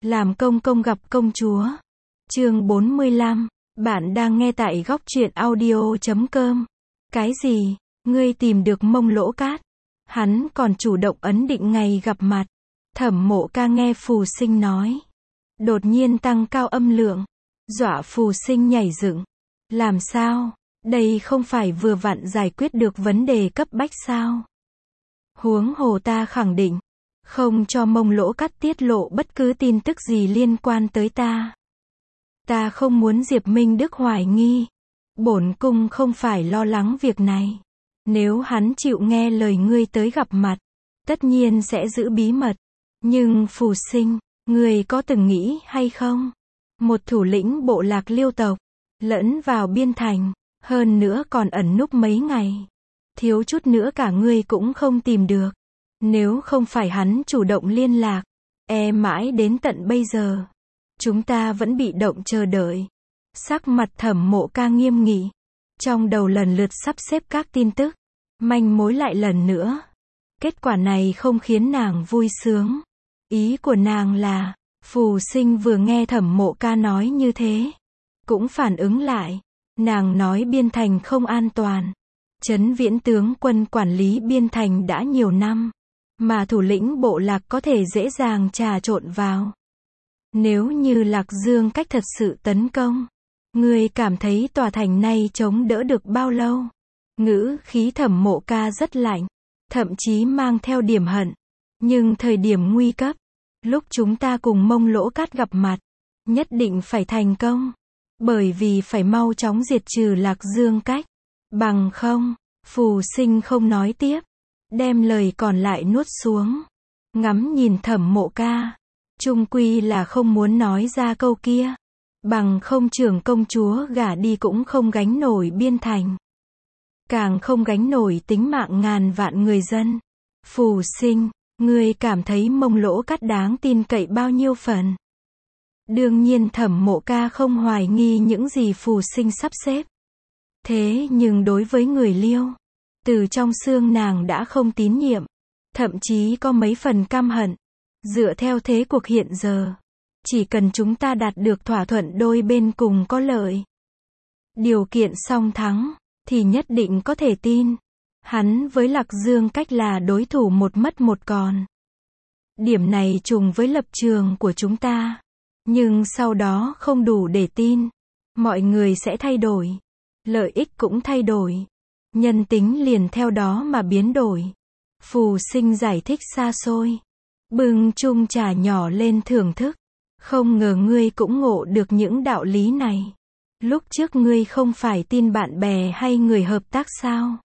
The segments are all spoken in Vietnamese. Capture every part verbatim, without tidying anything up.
Làm công công gặp công chúa. Chương bốn mươi lăm. Bạn đang nghe tại góc truyện audio chấm com. Cái gì? Ngươi tìm được Mông Lỗ Cát? Hắn còn chủ động ấn định ngày gặp mặt. Thẩm Mộ Ca nghe Phù Sinh nói, đột nhiên tăng cao âm lượng, dọa Phù Sinh nhảy dựng. Làm sao? Đây không phải vừa vặn giải quyết được vấn đề cấp bách sao? Huống hồ ta khẳng định, không cho Mông Lỗ Cát tiết lộ bất cứ tin tức gì liên quan tới ta. Ta không muốn Diệp Minh Đức hoài nghi. Bổn cung không phải lo lắng việc này. Nếu hắn chịu nghe lời ngươi tới gặp mặt, tất nhiên sẽ giữ bí mật. Nhưng Phù Sinh, ngươi có từng nghĩ hay không? Một thủ lĩnh bộ lạc Liêu tộc, lẫn vào biên thành, hơn nữa còn ẩn núp mấy ngày. Thiếu chút nữa cả ngươi cũng không tìm được. Nếu không phải hắn chủ động liên lạc, e mãi đến tận bây giờ, chúng ta vẫn bị động chờ đợi. Sắc mặt Thẩm Mộ Ca nghiêm nghị, trong đầu lần lượt sắp xếp các tin tức, manh mối lại lần nữa. Kết quả này không khiến nàng vui sướng. Ý của nàng là, Phù Sinh vừa nghe Thẩm Mộ Ca nói như thế, cũng phản ứng lại. Nàng nói biên thành không an toàn. Trấn Viễn tướng quân quản lý biên thành đã nhiều năm, mà thủ lĩnh bộ lạc có thể dễ dàng trà trộn vào. Nếu như Lạc Dương Cách thật sự tấn công, ngươi cảm thấy tòa thành này chống đỡ được bao lâu? Ngữ khí Thẩm Mộ Ca rất lạnh, thậm chí mang theo điểm hận. Nhưng thời điểm nguy cấp, lúc chúng ta cùng Mông Lỗ Cát gặp mặt, nhất định phải thành công. Bởi vì phải mau chóng diệt trừ Lạc Dương Cách. Bằng không, Phù Sinh không nói tiếp, đem lời còn lại nuốt xuống. Ngắm nhìn Thẩm Mộ Ca, chung quy là không muốn nói ra câu kia. Bằng không trưởng công chúa gả đi cũng không gánh nổi biên thành, càng không gánh nổi tính mạng ngàn vạn người dân. Phù Sinh, ngươi cảm thấy Mông Lỗ Cát đáng tin cậy bao nhiêu phần? Đương nhiên Thẩm Mộ Ca không hoài nghi những gì Phù Sinh sắp xếp. Thế nhưng đối với người Liêu, từ trong xương nàng đã không tín nhiệm, thậm chí có mấy phần căm hận. Dựa theo thế cuộc hiện giờ, chỉ cần chúng ta đạt được thỏa thuận đôi bên cùng có lợi, điều kiện song thắng, thì nhất định có thể tin. Hắn với Lạc Dương Cách là đối thủ một mất một còn. Điểm này trùng với lập trường của chúng ta. Nhưng sau đó không đủ để tin. Mọi người sẽ thay đổi. Lợi ích cũng thay đổi. Nhân tính liền theo đó mà biến đổi. Phù Sinh giải thích xa xôi. Bưng chung trà nhỏ lên thưởng thức. Không ngờ ngươi cũng ngộ được những đạo lý này. Lúc trước ngươi không phải tin bạn bè hay người hợp tác sao?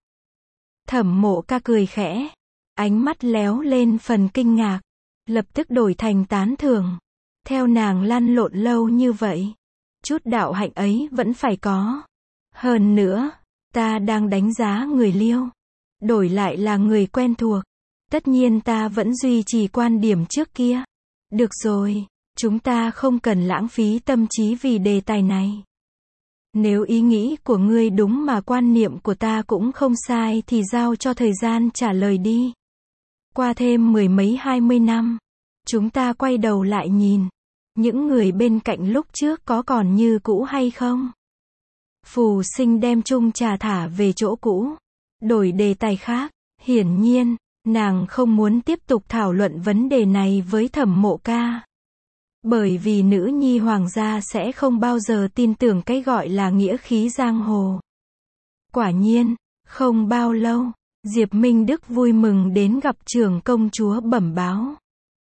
Thẩm Mộ Ca cười khẽ. Ánh mắt léo lên phần kinh ngạc. Lập tức đổi thành tán thưởng. Theo nàng lăn lộn lâu như vậy, chút đạo hạnh ấy vẫn phải có. Hơn nữa, ta đang đánh giá người Liêu, đổi lại là người quen thuộc. Tất nhiên ta vẫn duy trì quan điểm trước kia. Được rồi, chúng ta không cần lãng phí tâm trí vì đề tài này. Nếu ý nghĩ của ngươi đúng mà quan niệm của ta cũng không sai thì giao cho thời gian trả lời đi. Qua thêm mười mấy hai mươi năm, chúng ta quay đầu lại nhìn, những người bên cạnh lúc trước có còn như cũ hay không? Phù Sinh đem chung trà thả về chỗ cũ, đổi đề tài khác. Hiển nhiên, nàng không muốn tiếp tục thảo luận vấn đề này với Thẩm Mộ Ca. Bởi vì nữ nhi hoàng gia sẽ không bao giờ tin tưởng cái gọi là nghĩa khí giang hồ. Quả nhiên, không bao lâu, Diệp Minh Đức vui mừng đến gặp trưởng công chúa bẩm báo.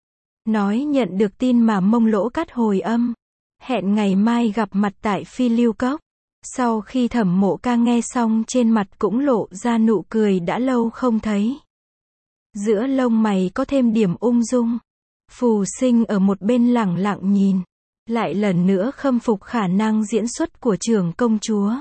Nói nhận được tin mà Mông Lỗ Cát hồi âm. Hẹn ngày mai gặp mặt tại Phi Lưu Cốc. Sau khi Thẩm Mộ Ca nghe xong trên mặt cũng lộ ra nụ cười đã lâu không thấy. Giữa lông mày có thêm điểm ung dung. Phù Sinh ở một bên lẳng lặng nhìn. Lại lần nữa khâm phục khả năng diễn xuất của trưởng công chúa.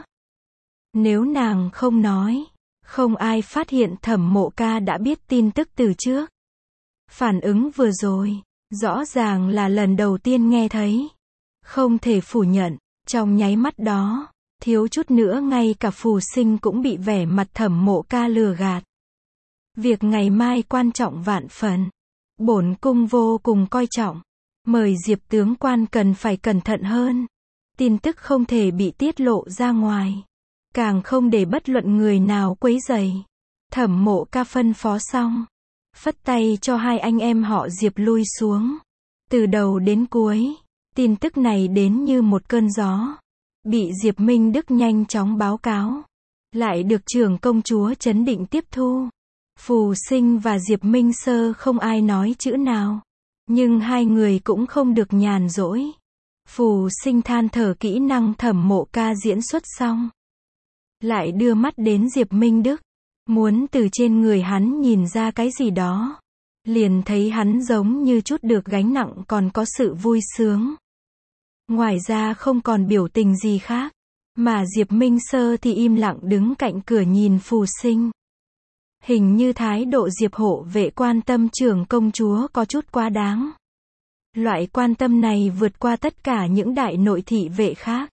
Nếu nàng không nói, không ai phát hiện Thẩm Mộ Ca đã biết tin tức từ trước. Phản ứng vừa rồi, rõ ràng là lần đầu tiên nghe thấy. Không thể phủ nhận, trong nháy mắt đó, thiếu chút nữa ngay cả Phù Sinh cũng bị vẻ mặt Thẩm Mộ Ca lừa gạt. Việc ngày mai quan trọng vạn phần. Bổn cung vô cùng coi trọng. Mời Diệp tướng quan cần phải cẩn thận hơn. Tin tức không thể bị tiết lộ ra ngoài. Càng không để bất luận người nào quấy rầy. Thẩm Mộ Ca phân phó xong. Phất tay cho hai anh em họ Diệp lui xuống. Từ đầu đến cuối, tin tức này đến như một cơn gió. Bị Diệp Minh Đức nhanh chóng báo cáo. Lại được trưởng công chúa trấn định tiếp thu. Phù Sinh và Diệp Minh Sơ không ai nói chữ nào. Nhưng hai người cũng không được nhàn rỗi. Phù Sinh than thở kỹ năng Thẩm Mộ Ca diễn xuất xong. Lại đưa mắt đến Diệp Minh Đức. Muốn từ trên người hắn nhìn ra cái gì đó. Liền thấy hắn giống như chút được gánh nặng còn có sự vui sướng. Ngoài ra không còn biểu tình gì khác. Mà Diệp Minh Sơ thì im lặng đứng cạnh cửa nhìn Phù Sinh. Hình như thái độ Diệp hộ vệ quan tâm trưởng công chúa có chút quá đáng. Loại quan tâm này vượt qua tất cả những đại nội thị vệ khác.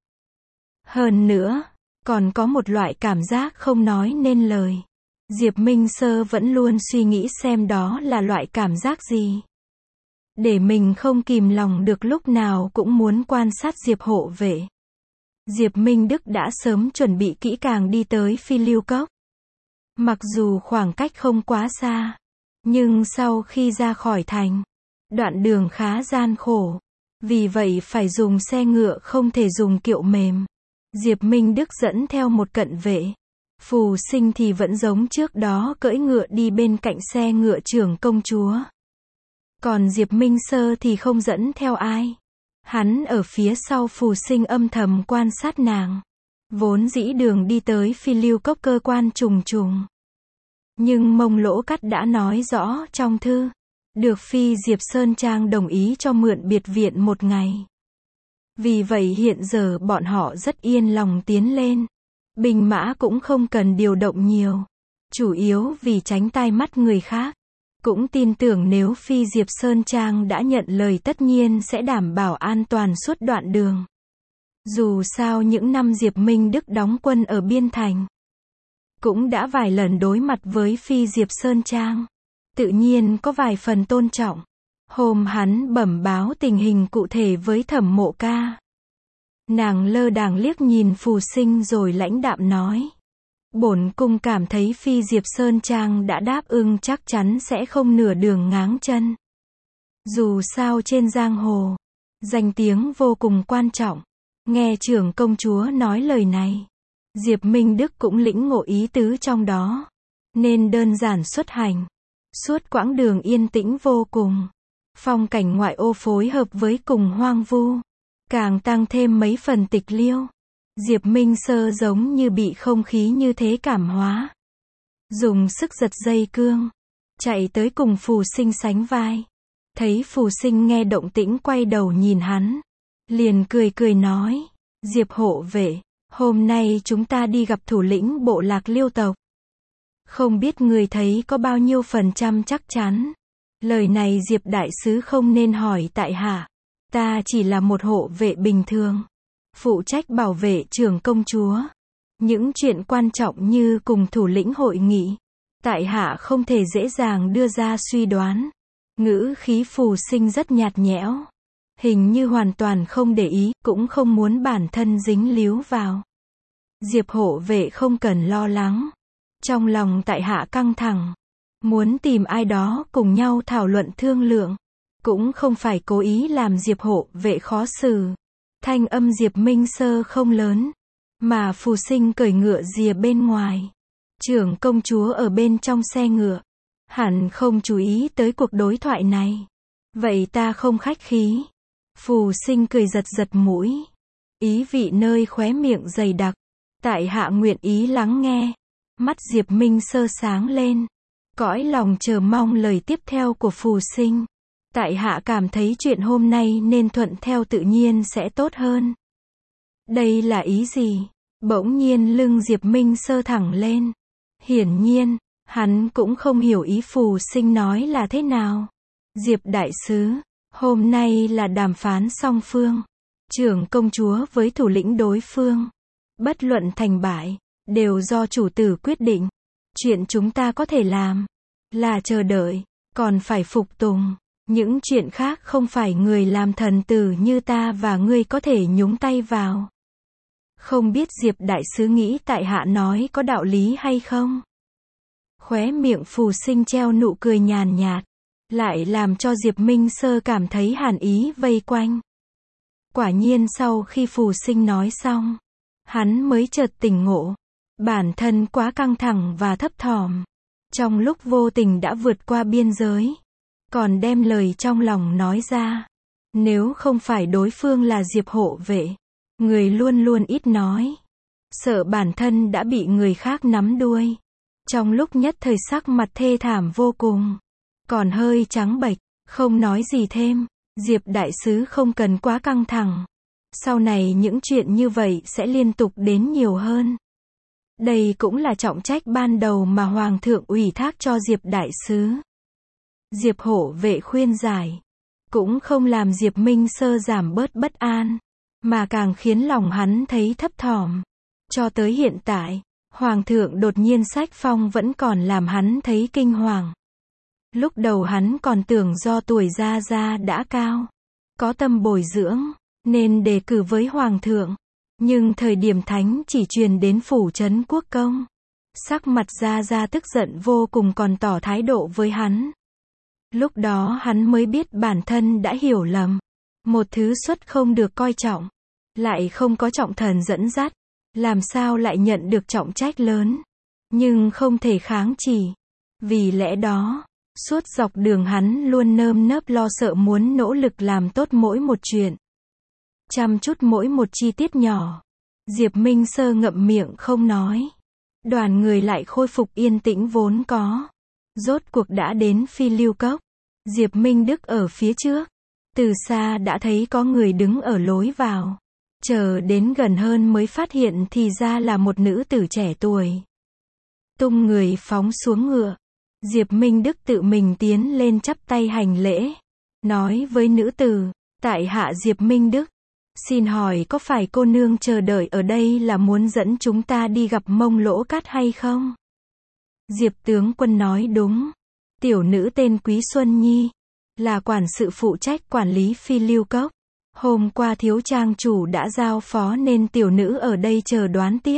Hơn nữa, còn có một loại cảm giác không nói nên lời. Diệp Minh Sơ vẫn luôn suy nghĩ xem đó là loại cảm giác gì. Để mình không kìm lòng được lúc nào cũng muốn quan sát Diệp hộ vệ. Diệp Minh Đức đã sớm chuẩn bị kỹ càng đi tới Phi Lưu Cốc. Mặc dù khoảng cách không quá xa, nhưng sau khi ra khỏi thành, đoạn đường khá gian khổ. Vì vậy phải dùng xe ngựa không thể dùng kiệu mềm. Diệp Minh Đức dẫn theo một cận vệ. Phù Sinh thì vẫn giống trước đó cưỡi ngựa đi bên cạnh xe ngựa trưởng công chúa. Còn Diệp Minh Sơ thì không dẫn theo ai. Hắn ở phía sau Phù Sinh âm thầm quan sát nàng. Vốn dĩ đường đi tới Phi Lưu Cốc cơ quan trùng trùng. Nhưng Mông Lỗ Cát đã nói rõ trong thư. Được Phi Diệp Sơn Trang đồng ý cho mượn biệt viện một ngày. Vì vậy hiện giờ bọn họ rất yên lòng tiến lên. Binh mã cũng không cần điều động nhiều. Chủ yếu vì tránh tai mắt người khác. Cũng tin tưởng nếu Phi Diệp Sơn Trang đã nhận lời tất nhiên sẽ đảm bảo an toàn suốt đoạn đường. Dù sao những năm Diệp Minh Đức đóng quân ở biên thành, cũng đã vài lần đối mặt với Phi Diệp Sơn Trang. Tự nhiên có vài phần tôn trọng. Hôm hắn bẩm báo tình hình cụ thể với Thẩm Mộ Ca. Nàng lơ đãng liếc nhìn Phù Sinh rồi lãnh đạm nói. Bổn cung cảm thấy Phi Diệp Sơn Trang đã đáp ứng chắc chắn sẽ không nửa đường ngáng chân. Dù sao trên giang hồ, danh tiếng vô cùng quan trọng. Nghe trưởng công chúa nói lời này, Diệp Minh Đức cũng lĩnh ngộ ý tứ trong đó. Nên đơn giản xuất hành. Suốt quãng đường yên tĩnh vô cùng. Phong cảnh ngoại ô phối hợp với cùng hoang vu. Càng tăng thêm mấy phần tịch liêu. Diệp Minh Sơ giống như bị không khí như thế cảm hóa. Dùng sức giật dây cương. Chạy tới cùng Phù Sinh sánh vai. Thấy Phù Sinh nghe động tĩnh quay đầu nhìn hắn. Liền cười cười nói. Diệp hộ vệ, hôm nay chúng ta đi gặp thủ lĩnh bộ lạc Liêu tộc. Không biết người thấy có bao nhiêu phần trăm chắc chắn. Lời này Diệp đại sứ không nên hỏi tại hạ. Ta chỉ là một hộ vệ bình thường. Phụ trách bảo vệ trưởng công chúa. Những chuyện quan trọng như cùng thủ lĩnh hội nghị. Tại hạ không thể dễ dàng đưa ra suy đoán. Ngữ khí Phù Sinh rất nhạt nhẽo. Hình như hoàn toàn không để ý, cũng không muốn bản thân dính líu vào. Diệp hộ vệ không cần lo lắng. Trong lòng tại hạ căng thẳng. Muốn tìm ai đó cùng nhau thảo luận thương lượng. Cũng không phải cố ý làm Diệp hộ vệ khó xử. Thanh âm Diệp Minh Sơ không lớn. Mà Phù Sinh cởi ngựa rìa bên ngoài. Trưởng công chúa ở bên trong xe ngựa. Hẳn không chú ý tới cuộc đối thoại này. Vậy ta không khách khí. Phù Sinh cười giật giật mũi. Ý vị nơi khóe miệng dày đặc. Tại hạ nguyện ý lắng nghe. Mắt Diệp Minh Sơ sáng lên. Cõi lòng chờ mong lời tiếp theo của Phù Sinh. Tại hạ cảm thấy chuyện hôm nay nên thuận theo tự nhiên sẽ tốt hơn. Đây là ý gì? Bỗng nhiên lưng Diệp Minh Sơ thẳng lên. Hiển nhiên, hắn cũng không hiểu ý Phù Sinh nói là thế nào. Diệp đại sứ, hôm nay là đàm phán song phương. Trưởng công chúa với thủ lĩnh đối phương. Bất luận thành bại, đều do chủ tử quyết định. Chuyện chúng ta có thể làm là chờ đợi, còn phải phục tùng. Những chuyện khác không phải người làm thần tử như ta và ngươi có thể nhúng tay vào. Không biết Diệp đại sứ nghĩ tại hạ nói có đạo lý hay không? Khóe miệng Phù Sinh treo nụ cười nhàn nhạt, lại làm cho Diệp Minh Sơ cảm thấy hàn ý vây quanh. Quả nhiên sau khi Phù Sinh nói xong, hắn mới chợt tỉnh ngộ. Bản thân quá căng thẳng và thấp thỏm. Trong lúc vô tình đã vượt qua biên giới. Còn đem lời trong lòng nói ra. Nếu không phải đối phương là Diệp hộ vệ. Người luôn luôn ít nói. Sợ bản thân đã bị người khác nắm đuôi. Trong lúc nhất thời sắc mặt thê thảm vô cùng. Còn hơi trắng bệch, không nói gì thêm. Diệp đại sứ không cần quá căng thẳng. Sau này những chuyện như vậy sẽ liên tục đến nhiều hơn. Đây cũng là trọng trách ban đầu mà Hoàng thượng ủy thác cho Diệp đại sứ. Diệp hộ vệ khuyên giải. Cũng không làm Diệp Minh Sơ giảm bớt bất an. Mà càng khiến lòng hắn thấy thấp thỏm. Cho tới hiện tại, Hoàng thượng đột nhiên sách phong vẫn còn làm hắn thấy kinh hoàng. Lúc đầu hắn còn tưởng do tuổi Gia Gia đã cao. Có tâm bồi dưỡng, nên đề cử với Hoàng thượng. Nhưng thời điểm thánh chỉ truyền đến phủ trấn quốc công. Sắc mặt Gia Gia tức giận vô cùng còn tỏ thái độ với hắn. Lúc đó hắn mới biết bản thân đã hiểu lầm. Một thứ xuất không được coi trọng. Lại không có trọng thần dẫn dắt. Làm sao lại nhận được trọng trách lớn. Nhưng không thể kháng chỉ. Vì lẽ đó, suốt dọc đường hắn luôn nơm nớp lo sợ muốn nỗ lực làm tốt mỗi một chuyện. Chăm chút mỗi một chi tiết nhỏ. Diệp Minh Sơ ngậm miệng không nói. Đoàn người lại khôi phục yên tĩnh vốn có. Rốt cuộc đã đến Phi Lưu Cốc. Diệp Minh Đức ở phía trước. Từ xa đã thấy có người đứng ở lối vào. Chờ đến gần hơn mới phát hiện thì ra là một nữ tử trẻ tuổi. Tung người phóng xuống ngựa. Diệp Minh Đức tự mình tiến lên chắp tay hành lễ. Nói với nữ tử, tại hạ Diệp Minh Đức. Xin hỏi có phải cô nương chờ đợi ở đây là muốn dẫn chúng ta đi gặp Mông Lỗ Cát hay không? Diệp tướng quân nói đúng. Tiểu nữ tên Quý Xuân Nhi. Là quản sự phụ trách quản lý Phi Lưu Cốc. Hôm qua thiếu trang chủ đã giao phó nên tiểu nữ ở đây chờ đoán tiếp.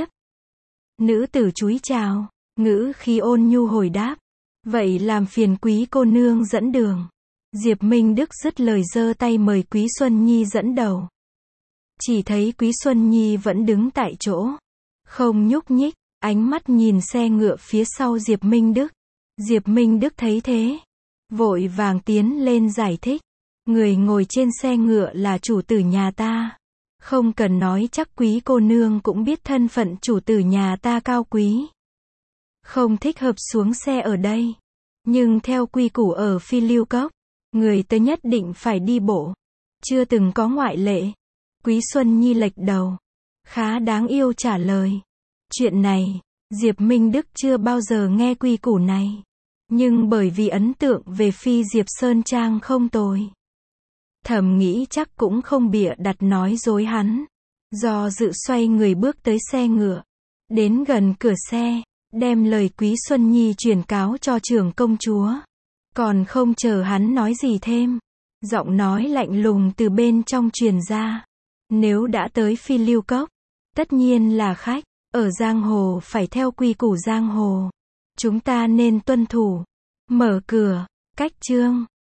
Nữ tử chúi chào. Ngữ khí ôn nhu hồi đáp. Vậy làm phiền quý cô nương dẫn đường. Diệp Minh Đức dứt lời giơ tay mời Quý Xuân Nhi dẫn đầu. Chỉ thấy Quý Xuân Nhi vẫn đứng tại chỗ. Không nhúc nhích, ánh mắt nhìn xe ngựa phía sau Diệp Minh Đức. Diệp Minh Đức thấy thế. Vội vàng tiến lên giải thích. Người ngồi trên xe ngựa là chủ tử nhà ta. Không cần nói chắc quý cô nương cũng biết thân phận chủ tử nhà ta cao quý. Không thích hợp xuống xe ở đây. Nhưng theo quy củ ở Phi Lưu Cốc, người tới nhất định phải đi bộ. Chưa từng có ngoại lệ. Quý Xuân Nhi lệch đầu. Khá đáng yêu trả lời. Chuyện này, Diệp Minh Đức chưa bao giờ nghe quy củ này. Nhưng bởi vì ấn tượng về Phi Diệp Sơn Trang không tồi. Thầm nghĩ chắc cũng không bịa đặt nói dối hắn. Do dự xoay người bước tới xe ngựa. Đến gần cửa xe, đem lời Quý Xuân Nhi truyền cáo cho trưởng công chúa. Còn không chờ hắn nói gì thêm. Giọng nói lạnh lùng từ bên trong truyền ra. Nếu đã tới Phi Lưu Cốc, tất nhiên là khách. Ở giang hồ phải theo quy củ giang hồ. Chúng ta nên tuân thủ. Mở cửa, cách chương.